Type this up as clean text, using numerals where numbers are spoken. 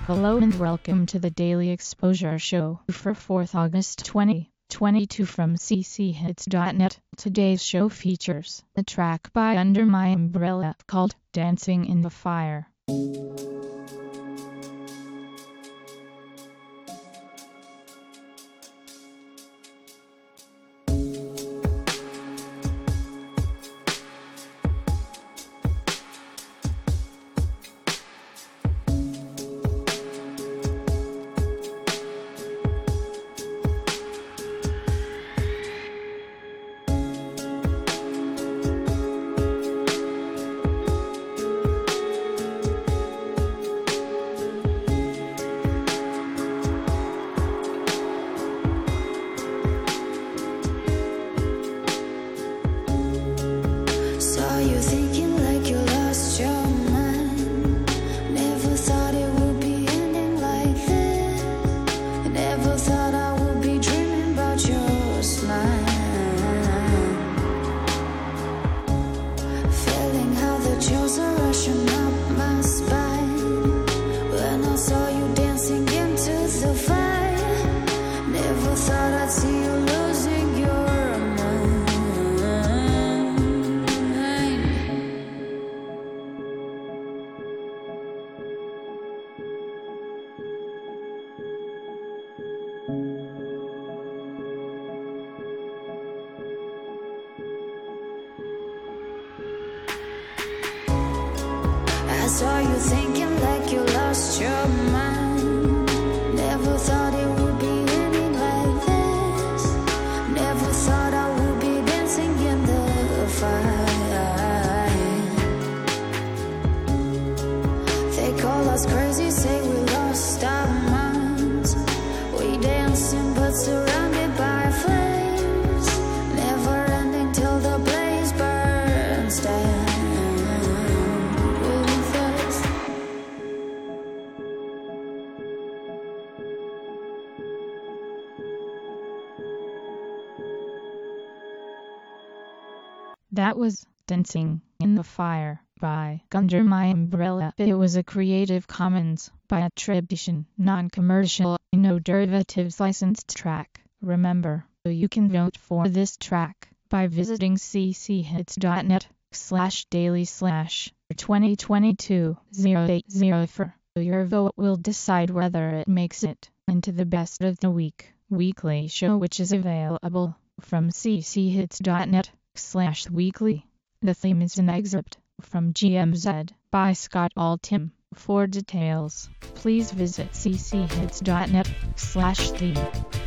Hello and welcome to the Daily Exposure Show for 4th August 2022 from cchits.net. Today's show features a track by Under My Umbrella called Dancing in the Fire. Saw you thinking like you lost your mind. Never thought it would be ending like this. Never thought I would be dreaming about your smile. Feeling how the chills are rushing up my spine when I saw you dancing into the fire. Never thought I'd see you losing your mind. I saw you thinking like you lost your mind. Never thought it would be ending like this. Never thought I would be dancing in the fire. They call us crazy, say we lost our minds. We dancing but surrounded by flames, never ending till the blaze burns down. That was Dancing in the Fire by Under My Umbrella. It was a Creative Commons by attribution, non-commercial, no derivatives licensed track. Remember, you can vote for this track by visiting cchits.net/daily/2022-080. Your vote will decide whether it makes it into the Best of the Week weekly show, which is available from cchits.net/weekly. The theme is an excerpt from GMZ by Scott Altham. For details, please visit cchits.net/theme.